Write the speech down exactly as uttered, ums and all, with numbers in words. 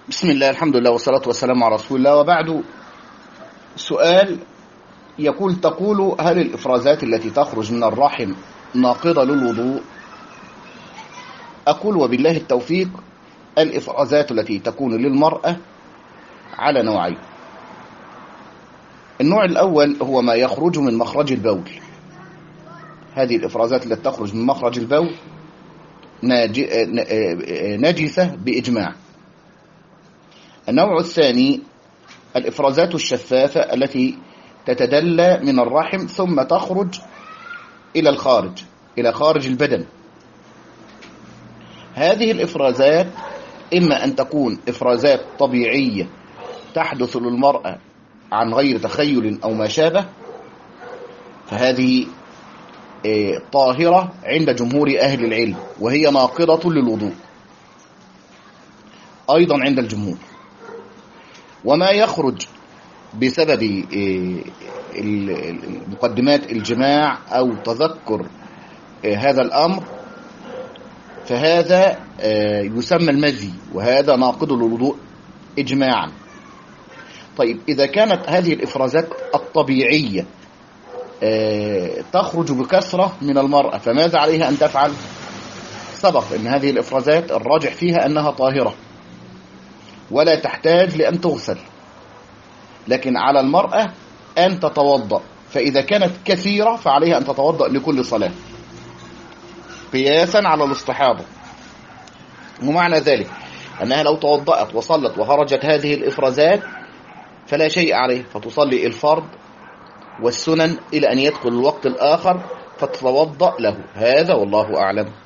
بسم الله، الحمد لله، والصلاة والسلام على رسول الله، وبعد. سؤال يقول: تقول هل الإفرازات التي تخرج من الرحم ناقضة للوضوء؟ أقول وبالله التوفيق: الإفرازات التي تكون للمرأة على نوعين. النوع الأول هو ما يخرج من مخرج البول. هذه الإفرازات التي تخرج من مخرج البول نجسة بإجماع. النوع الثاني الإفرازات الشفافة التي تتدلى من الرحم ثم تخرج إلى الخارج إلى خارج البدن. هذه الإفرازات إما أن تكون إفرازات طبيعية تحدث للمرأة عن غير تخيل أو ما شابه، فهذه طاهرة عند جمهور أهل العلم، وهي ناقضة للوضوء أيضا عند الجمهور. وما يخرج بسبب مقدمات الجماع أو تذكر هذا الأمر فهذا يسمى المذي، وهذا ناقض للوضوء إجماعا. طيب، إذا كانت هذه الإفرازات الطبيعية تخرج بكثرة من المرأة فماذا عليها أن تفعل؟ سبق أن هذه الإفرازات الراجح فيها أنها طاهرة ولا تحتاج لأن تغسل، لكن على المرأة أن تتوضأ، فإذا كانت كثيرة فعليها أن تتوضأ لكل صلاة قياسا على الاستحاضة. ومعنى ذلك أنها لو توضأت وصلت وخرجت هذه الإفرازات فلا شيء عليه، فتصلي الفرض والسنن إلى أن يدخل الوقت الآخر فتتوضأ له. هذا والله أعلم.